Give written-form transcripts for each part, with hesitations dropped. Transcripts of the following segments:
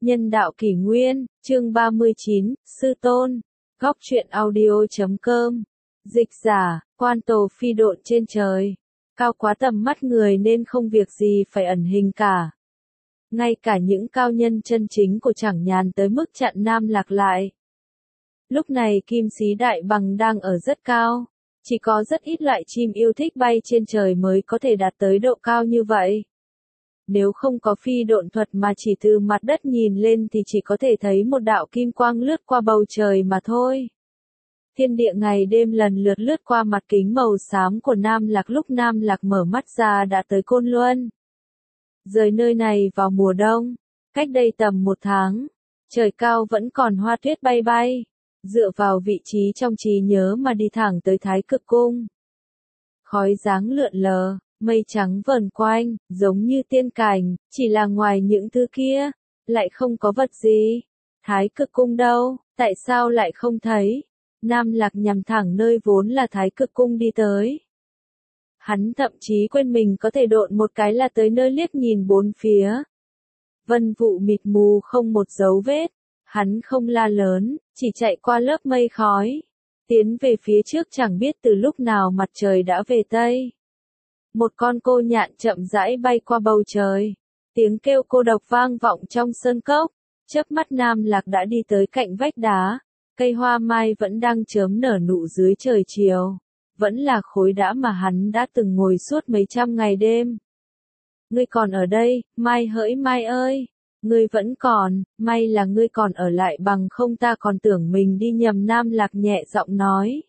Nhân đạo kỷ nguyên, chương 39, Sư Tôn, Góc truyện audio.com. Dịch giả, Quan Tồ phi độn trên trời. Cao quá tầm mắt người nên không việc gì phải ẩn hình cả. Ngay cả những cao nhân chân chính của chẳng nhàn tới mức chặn Nam Lạc lại. Lúc này Kim Sĩ Đại Bằng đang ở rất cao. Chỉ có rất ít loại chim yêu thích bay trên trời mới có thể đạt tới độ cao như vậy. Nếu không có phi độn thuật mà chỉ từ mặt đất nhìn lên thì chỉ có thể thấy một đạo kim quang lướt qua bầu trời mà thôi. Thiên địa ngày đêm lần lượt lướt qua mặt kính màu xám của Nam Lạc, lúc Nam Lạc mở mắt ra đã tới Côn Luân. Rời nơi này vào mùa đông, cách đây tầm 1 tháng, trời cao vẫn còn hoa tuyết bay bay, dựa vào vị trí trong trí nhớ mà đi thẳng tới Thái Cực Cung. Khói dáng lượn lờ, mây trắng vờn quanh, giống như tiên cảnh, chỉ là ngoài những thứ kia, lại không có vật gì. Thái Cực Cung đâu, tại sao lại không thấy? Nam Lạc nhằm thẳng nơi vốn là Thái Cực Cung đi tới. Hắn thậm chí quên mình có thể độn một cái là tới nơi, liếc nhìn bốn phía. Vân vụ mịt mù không một dấu vết, hắn không la lớn, chỉ chạy qua lớp mây khói, tiến về phía trước, chẳng biết từ lúc nào mặt trời đã về Tây. Một con cô nhạn chậm rãi bay qua bầu trời, tiếng kêu cô độc vang vọng trong sơn cốc. Chớp mắt Nam Lạc đã đi tới cạnh vách đá, cây hoa mai vẫn đang chớm nở nụ dưới trời chiều, vẫn là khối đá mà hắn đã từng ngồi suốt mấy trăm ngày đêm. Ngươi còn ở đây, Mai hỡi Mai ơi, ngươi vẫn còn, may là ngươi còn ở lại, bằng không ta còn tưởng mình đi nhầm. Nam Lạc nhẹ giọng nói.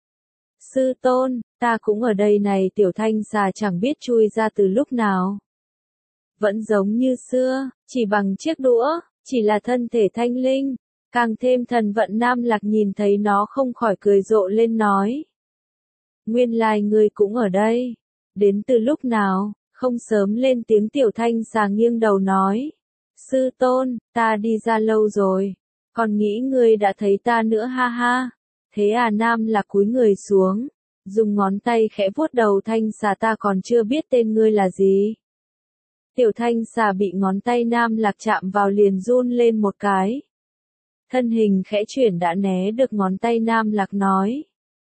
Sư Tôn, ta cũng ở đây này. Tiểu Thanh Xà chẳng biết chui ra từ lúc nào. Vẫn giống như xưa, chỉ bằng chiếc đũa, chỉ là thân thể thanh linh, càng thêm thần vận. Nam Lạc nhìn thấy nó không khỏi cười rộ lên nói. Nguyên lai ngươi cũng ở đây, đến từ lúc nào, không sớm lên tiếng. Tiểu Thanh Xà nghiêng đầu nói. Sư Tôn, ta đi ra lâu rồi, còn nghĩ ngươi đã thấy ta nữa, ha ha. Thế à? Nam Lạc cúi người xuống, dùng ngón tay khẽ vuốt đầu Thanh Xà. Ta còn chưa biết tên ngươi là gì. Tiểu Thanh Xà bị ngón tay Nam Lạc chạm vào liền run lên một cái. Thân hình khẽ chuyển đã né được ngón tay. Nam Lạc nói.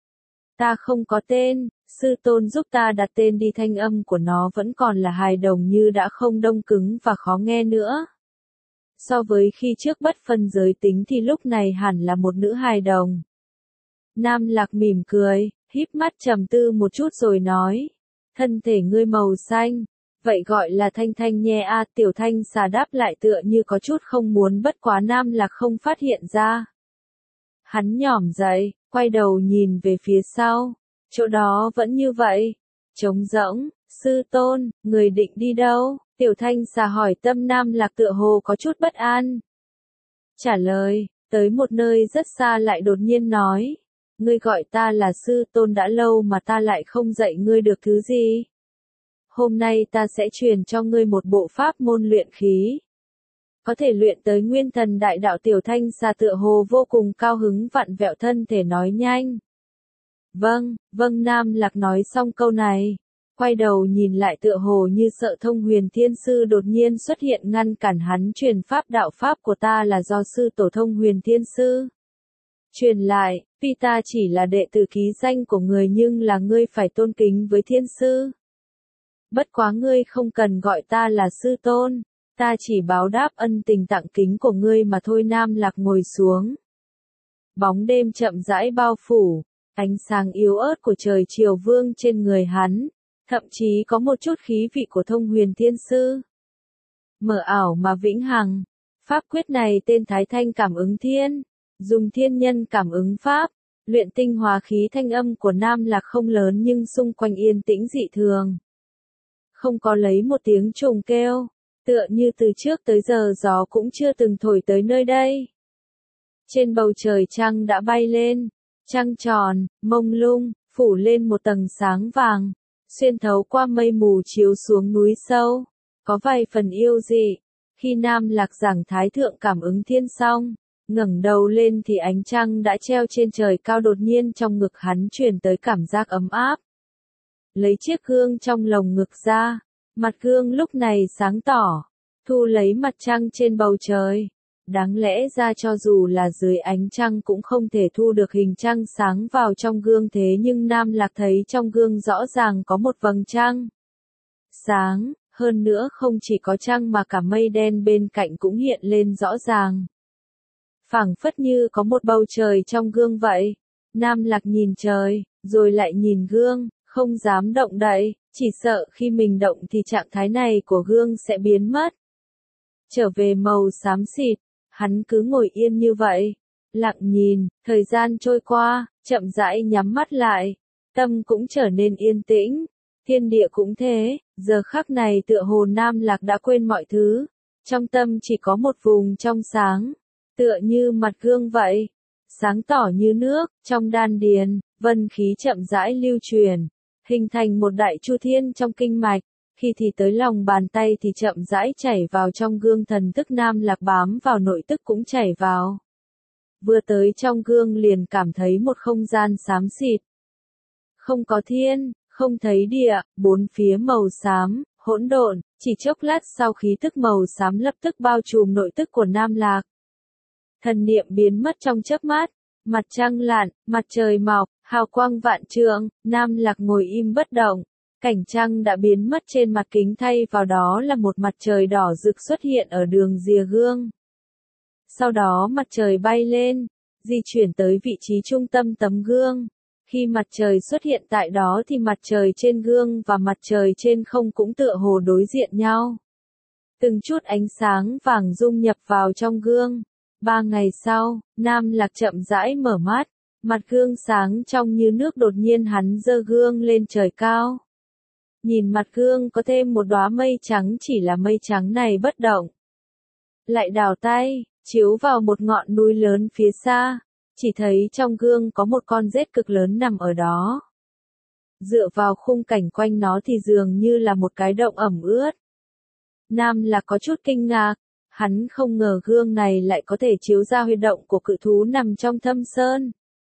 Ta không có tên, Sư Tôn giúp ta đặt tên đi. Thanh âm của nó vẫn còn là hài đồng, như đã không đông cứng và khó nghe nữa. So với khi trước bất phân giới tính thì lúc này hẳn là một nữ hài đồng. Nam Lạc mỉm cười, híp mắt trầm tư một chút rồi nói. Thân thể ngươi màu xanh, vậy gọi là Thanh Thanh nhé a. Tiểu Thanh Xà đáp lại tựa như có chút không muốn, bất quá Nam Lạc không phát hiện ra. Hắn nhỏm dậy, quay đầu nhìn về phía sau, chỗ đó vẫn như vậy, trống rỗng. Sư Tôn, người định đi đâu? Tiểu Thanh Xà hỏi. Tâm Nam Lạc tựa hồ có chút bất an. Trả lời, tới một nơi rất xa. Lại đột nhiên nói. Ngươi gọi ta là Sư Tôn đã lâu mà ta lại không dạy ngươi được thứ gì. Hôm nay ta sẽ truyền cho ngươi một bộ pháp môn luyện khí, có thể luyện tới nguyên thần đại đạo. Tiểu Thanh Xà tựa hồ vô cùng cao hứng, vặn vẹo thân thể nói nhanh. Vâng, vâng. Nam Lạc nói xong câu này, quay đầu nhìn lại tựa hồ như sợ Thông Huyền Thiên Sư đột nhiên xuất hiện ngăn cản hắn. Truyền pháp đạo pháp của ta là do sư tổ Thông Huyền Thiên Sư truyền lại, tuy ta chỉ là đệ tử ký danh của người nhưng là ngươi phải tôn kính với Thiên Sư. Bất quá ngươi không cần gọi ta là Sư Tôn, ta chỉ báo đáp ân tình tặng kính của ngươi mà thôi. Nam Lạc ngồi xuống. Bóng đêm chậm rãi bao phủ, ánh sáng yếu ớt của trời chiều vương trên người hắn, thậm chí có một chút khí vị của Thông Huyền Thiên Sư. Mờ ảo mà vĩnh hằng, pháp quyết này tên Thái Thanh Cảm Ứng Thiên, dùng thiên nhân cảm ứng pháp, luyện tinh hóa khí. Thanh âm của Nam Lạc không lớn nhưng xung quanh yên tĩnh dị thường. Không có lấy một tiếng trùng kêu, tựa như từ trước tới giờ gió cũng chưa từng thổi tới nơi đây. Trên bầu trời trăng đã bay lên, trăng tròn, mông lung, phủ lên một tầng sáng vàng, xuyên thấu qua mây mù chiếu xuống núi sâu, có vài phần yêu dị. Khi Nam Lạc giảng Thái Thượng Cảm Ứng Thiên xong, ngẩng đầu lên thì ánh trăng đã treo trên trời cao. Đột nhiên trong ngực hắn truyền tới cảm giác ấm áp. Lấy chiếc gương trong lồng ngực ra, mặt gương lúc này sáng tỏ, thu lấy mặt trăng trên bầu trời, Đáng lẽ ra cho dù là dưới ánh trăng cũng không thể thu được hình trăng sáng vào trong gương, thế nhưng Nam Lạc thấy trong gương rõ ràng có một vầng trăng sáng, hơn nữa không chỉ có trăng mà cả mây đen bên cạnh cũng hiện lên rõ ràng. Phảng phất như có một bầu trời trong gương vậy. Nam Lạc nhìn trời, rồi lại nhìn gương, không dám động đậy, chỉ sợ khi mình động thì trạng thái này của gương sẽ biến mất. Trở về màu xám xịt, hắn cứ ngồi yên như vậy, lặng nhìn, thời gian trôi qua, chậm rãi nhắm mắt lại, tâm cũng trở nên yên tĩnh, thiên địa cũng thế, giờ khắc này tựa hồ Nam Lạc đã quên mọi thứ, trong tâm chỉ có một vùng trong sáng, tựa như mặt gương vậy, sáng tỏ như nước, trong đan điền, vân khí chậm rãi lưu truyền, hình thành một đại chu thiên trong kinh mạch. Khi thì tới lòng bàn tay thì chậm rãi chảy vào trong gương, thần thức Nam Lạc bám vào nội tức cũng chảy vào. Vừa tới trong gương liền cảm thấy một không gian xám xịt. Không có thiên, không thấy địa, bốn phía màu xám, hỗn độn, chỉ chốc lát sau khí thức màu xám lập tức bao trùm nội tức của Nam Lạc. Thần niệm biến mất trong chớp mắt, mặt trăng lặn, mặt trời mọc, hào quang vạn trượng, Nam Lạc ngồi im bất động. Cảnh trăng đã biến mất trên mặt kính, thay vào đó là một mặt trời đỏ rực xuất hiện ở đường rìa gương. Sau đó mặt trời bay lên, di chuyển tới vị trí trung tâm tấm gương. Khi mặt trời xuất hiện tại đó thì mặt trời trên gương và mặt trời trên không cũng tựa hồ đối diện nhau. Từng chút ánh sáng vàng dung nhập vào trong gương. 3 ngày sau, Nam Lạc chậm rãi mở mắt, mặt gương sáng trong như nước, đột nhiên hắn giơ gương lên trời cao. Nhìn mặt gương có thêm một đóa mây trắng, chỉ là mây trắng này bất động. Lại đảo tay, chiếu vào một ngọn núi lớn phía xa, chỉ thấy trong gương có một con rết cực lớn nằm ở đó. Dựa vào khung cảnh quanh nó thì dường như là một cái động ẩm ướt. Nam Lạc có chút kinh ngạc, hắn không ngờ gương này lại có thể chiếu ra huy động của cự thú nằm trong thâm sơn.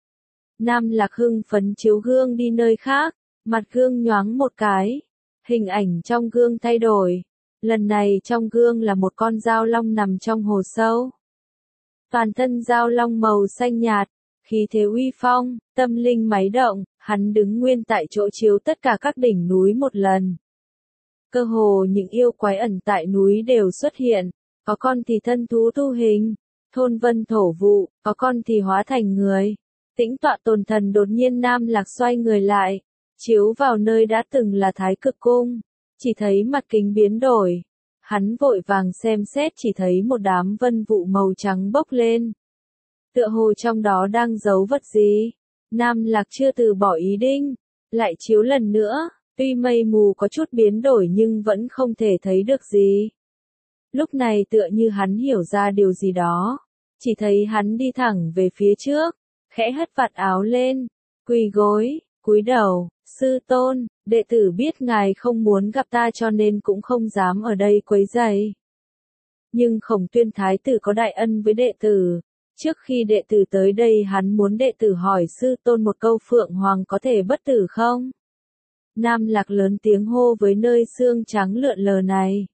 Nam Lạc hưng phấn chiếu gương đi nơi khác, mặt gương nhoáng một cái, hình ảnh trong gương thay đổi. Lần này trong gương là một con dao long nằm trong hồ sâu. Toàn thân dao long màu xanh nhạt, khí thế uy phong, tâm linh máy động, hắn đứng nguyên tại chỗ chiếu tất cả các đỉnh núi một lần. Cơ hồ những yêu quái ẩn tại núi đều xuất hiện, có con thì thân thú thu hình, thôn vân thổ vụ, có con thì hóa thành người. Tĩnh tọa tồn thần, đột nhiên Nam Lạc xoay người lại, chiếu vào nơi đã từng là Thái Cực Cung, chỉ thấy mặt kính biến đổi. Hắn vội vàng xem xét, chỉ thấy một đám vân vụ màu trắng bốc lên. Tựa hồ trong đó đang giấu vật gì. Nam Lạc chưa từ bỏ ý định, lại chiếu lần nữa, tuy mây mù có chút biến đổi nhưng vẫn không thể thấy được gì. Lúc này tựa như hắn hiểu ra điều gì đó, chỉ thấy hắn đi thẳng về phía trước, khẽ hất vạt áo lên, quỳ gối, cúi đầu, sư tôn, đệ tử biết ngài không muốn gặp ta cho nên cũng không dám ở đây quấy rầy. Nhưng Khổng Tuyên thái tử có đại ân với đệ tử, trước khi đệ tử tới đây hắn muốn đệ tử hỏi sư tôn một câu, Phượng Hoàng có thể bất tử không? Nam Lạc lớn tiếng hô với nơi xương trắng lượn lờ này.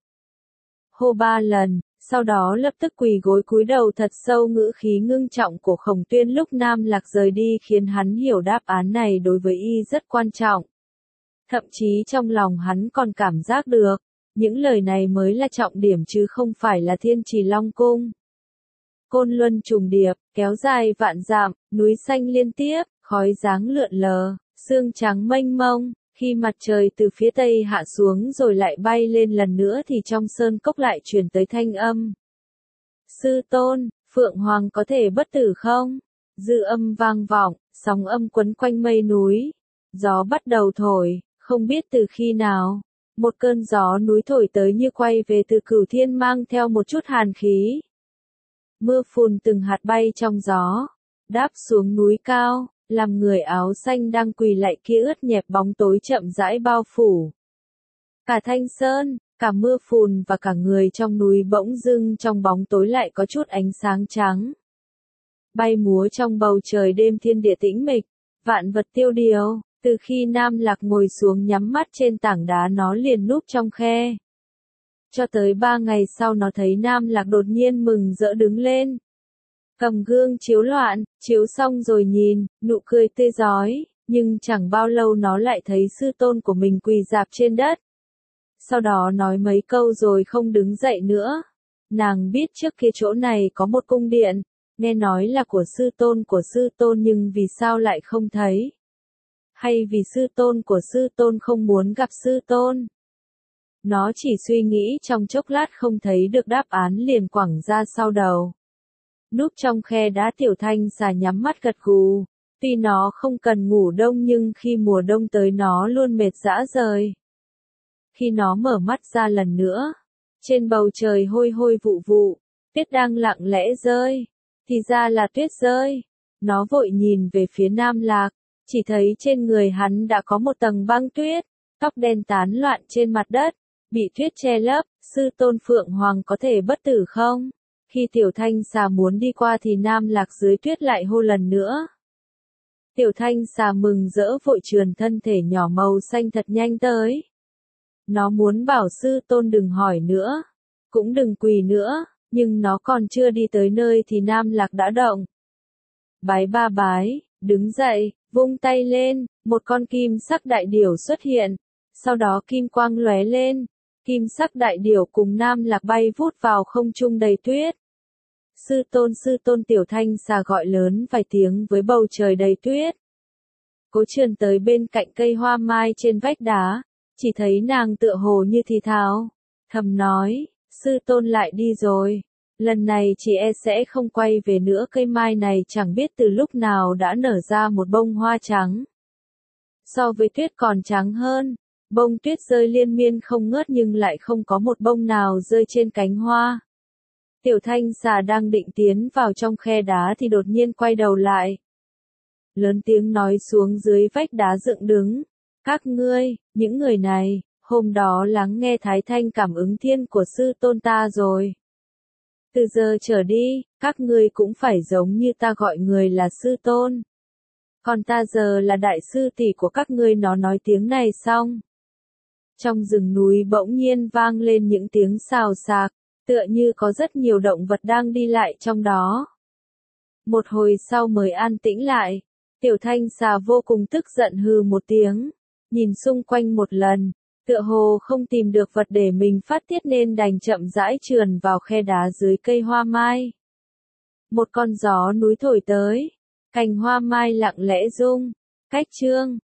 Hô 3 lần, sau đó lập tức quỳ gối cúi đầu thật sâu. Ngữ khí ngưng trọng của Khổng Tuyên lúc Nam Lạc rời đi khiến hắn hiểu đáp án này đối với y rất quan trọng. Thậm chí trong lòng hắn còn cảm giác được, những lời này mới là trọng điểm chứ không phải là Thiên Trì Long Cung. Côn luân trùng điệp, kéo dài vạn dặm, núi xanh liên tiếp, khói dáng lượn lờ, sương trắng mênh mông. Khi mặt trời từ phía tây hạ xuống rồi lại bay lên lần nữa thì trong sơn cốc lại truyền tới thanh âm. Sư tôn, Phượng Hoàng có thể bất tử không? Dư âm vang vọng, sóng âm quấn quanh mây núi. Gió bắt đầu thổi, không biết từ khi nào. Một cơn gió núi thổi tới như quay về từ Cửu Thiên, mang theo một chút hàn khí. Mưa phùn từng hạt bay trong gió, đáp xuống núi cao. Làm người áo xanh đang quỳ lạy kia ướt nhẹp, bóng tối chậm rãi bao phủ. Cả thanh sơn, cả mưa phùn và cả người trong núi bỗng dưng trong bóng tối lại có chút ánh sáng trắng. Bay múa trong bầu trời đêm, thiên địa tĩnh mịch, vạn vật tiêu điều. Từ khi Nam Lạc ngồi xuống nhắm mắt trên tảng đá nó liền núp trong khe. Cho tới 3 ngày sau nó thấy Nam Lạc đột nhiên mừng rỡ đứng lên. Cầm gương chiếu loạn, chiếu xong rồi nhìn, nụ cười tươi rói, nhưng chẳng bao lâu nó lại thấy sư tôn của mình quỳ rạp trên đất. Sau đó nói mấy câu rồi không đứng dậy nữa. Nàng biết trước kia chỗ này có một cung điện, nghe nói là của sư tôn nhưng vì sao lại không thấy? Hay vì sư tôn không muốn gặp sư tôn? Nó chỉ suy nghĩ trong chốc lát không thấy được đáp án liền quẳng ra sau đầu. Núp trong khe đá Tiểu Thanh Xà nhắm mắt gật gù. Tuy nó không cần ngủ đông nhưng khi mùa đông tới nó luôn mệt rã rời. Khi nó mở mắt ra lần nữa, trên bầu trời hôi hôi vụ vụ, tuyết đang lặng lẽ rơi, thì ra là tuyết rơi. Nó vội nhìn về phía Nam Lạc, chỉ thấy trên người hắn đã có một tầng băng tuyết, tóc đen tán loạn trên mặt đất, bị tuyết che lấp. Sư tôn Phượng Hoàng có thể bất tử không? Khi Tiểu Thanh Xà muốn đi qua thì Nam Lạc dưới tuyết lại hô lần nữa. Tiểu Thanh Xà mừng rỡ vội trườn thân thể nhỏ màu xanh thật nhanh tới. Nó muốn bảo sư tôn đừng hỏi nữa, cũng đừng quỳ nữa, nhưng nó còn chưa đi tới nơi thì Nam Lạc đã động. Bái ba bái, đứng dậy, vung tay lên, một con kim sắc đại điểu xuất hiện, sau đó kim quang lóe lên, kim sắc đại điểu cùng Nam Lạc bay vút vào không trung đầy tuyết. Sư tôn Tiểu Thanh Xà gọi lớn vài tiếng với bầu trời đầy tuyết. Cố trườn tới bên cạnh cây hoa mai trên vách đá, chỉ thấy nàng tựa hồ như thì thào, thầm nói, sư tôn lại đi rồi, lần này chị e sẽ không quay về nữa. Cây mai này chẳng biết từ lúc nào đã nở ra một bông hoa trắng. So với tuyết còn trắng hơn, bông tuyết rơi liên miên không ngớt nhưng lại không có một bông nào rơi trên cánh hoa. Tiểu Thanh Xà đang định tiến vào trong khe đá thì đột nhiên quay đầu lại. Lớn tiếng nói xuống dưới vách đá dựng đứng. Các ngươi, những người này, hôm đó lắng nghe thái thanh cảm ứng thiên của sư tôn ta rồi. Từ giờ trở đi, các ngươi cũng phải giống như ta gọi người là sư tôn. Còn ta giờ là đại sư tỷ của các ngươi. Nó nói tiếng này xong. Trong rừng núi bỗng nhiên vang lên những tiếng xào xạc, tựa như có rất nhiều động vật đang đi lại trong đó. Một hồi sau mới an tĩnh lại, Tiểu Thanh Xà vô cùng tức giận hừ một tiếng, nhìn xung quanh một lần, tựa hồ không tìm được vật để mình phát tiết nên đành chậm rãi trườn vào khe đá dưới cây hoa mai. Một con gió núi thổi tới, cành hoa mai lặng lẽ rung, cách chương.